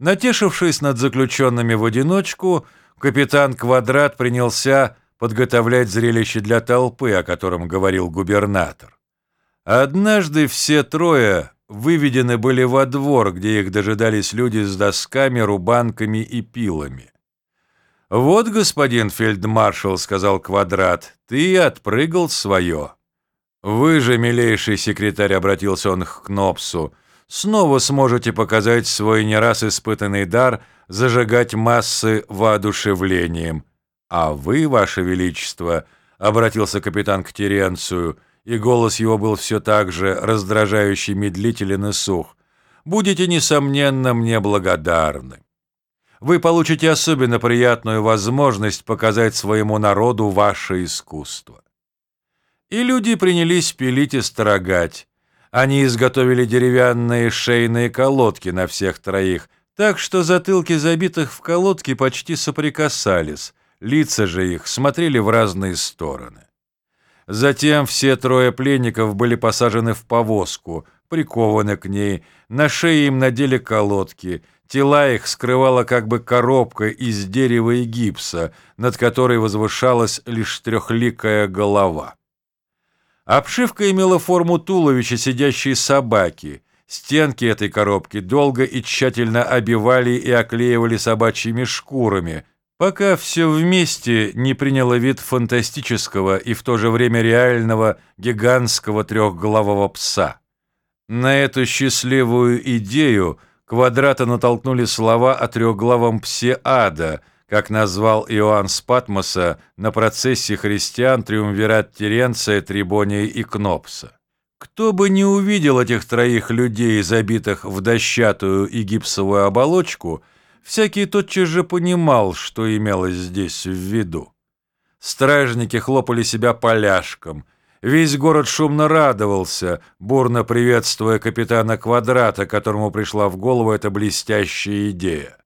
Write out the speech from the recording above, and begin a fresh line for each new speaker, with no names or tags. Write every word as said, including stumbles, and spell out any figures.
Натешившись над заключенными в одиночку, капитан Квадрат принялся подготовлять зрелище для толпы, о котором говорил губернатор. Однажды все трое выведены были во двор, где их дожидались люди с досками, рубанками и пилами. «Вот, господин фельдмаршал, — сказал Квадрат, — ты отпрыгал свое. Вы же, милейший секретарь, — обратился он к Кнопсу, — снова сможете показать свой не раз испытанный дар зажигать массы воодушевлением. А вы, ваше величество, — обратился капитан к Теренцию, и голос его был все так же раздражающе медлителен и сух, — будете, несомненно, мне благодарны. Вы получите особенно приятную возможность показать своему народу ваше искусство». И люди принялись пилить и строгать. Они изготовили деревянные шейные колодки на всех троих, так что затылки забитых в колодки почти соприкасались, лица же их смотрели в разные стороны. Затем все трое пленников были посажены в повозку, прикованы к ней, на шее им надели колодки, тела их скрывала как бы коробка из дерева и гипса, над которой возвышалась лишь трехликая голова. Обшивка имела форму туловища сидящей собаки. Стенки этой коробки долго и тщательно обивали и оклеивали собачьими шкурами, пока все вместе не приняло вид фантастического и в то же время реального гигантского трехглавого пса. На эту счастливую идею Квадрата натолкнули слова о трехглавом псе ада, как назвал Иоанн с Патмоса на процессе христиан триумвират Теренция, Трибония и Кнопса. Кто бы не увидел этих троих людей, забитых в дощатую и гипсовую оболочку, всякий тотчас же понимал, что имелось здесь в виду. Стражники хлопали себя поляшком. Весь город шумно радовался, бурно приветствуя капитана Квадрата, которому пришла в голову эта блестящая идея.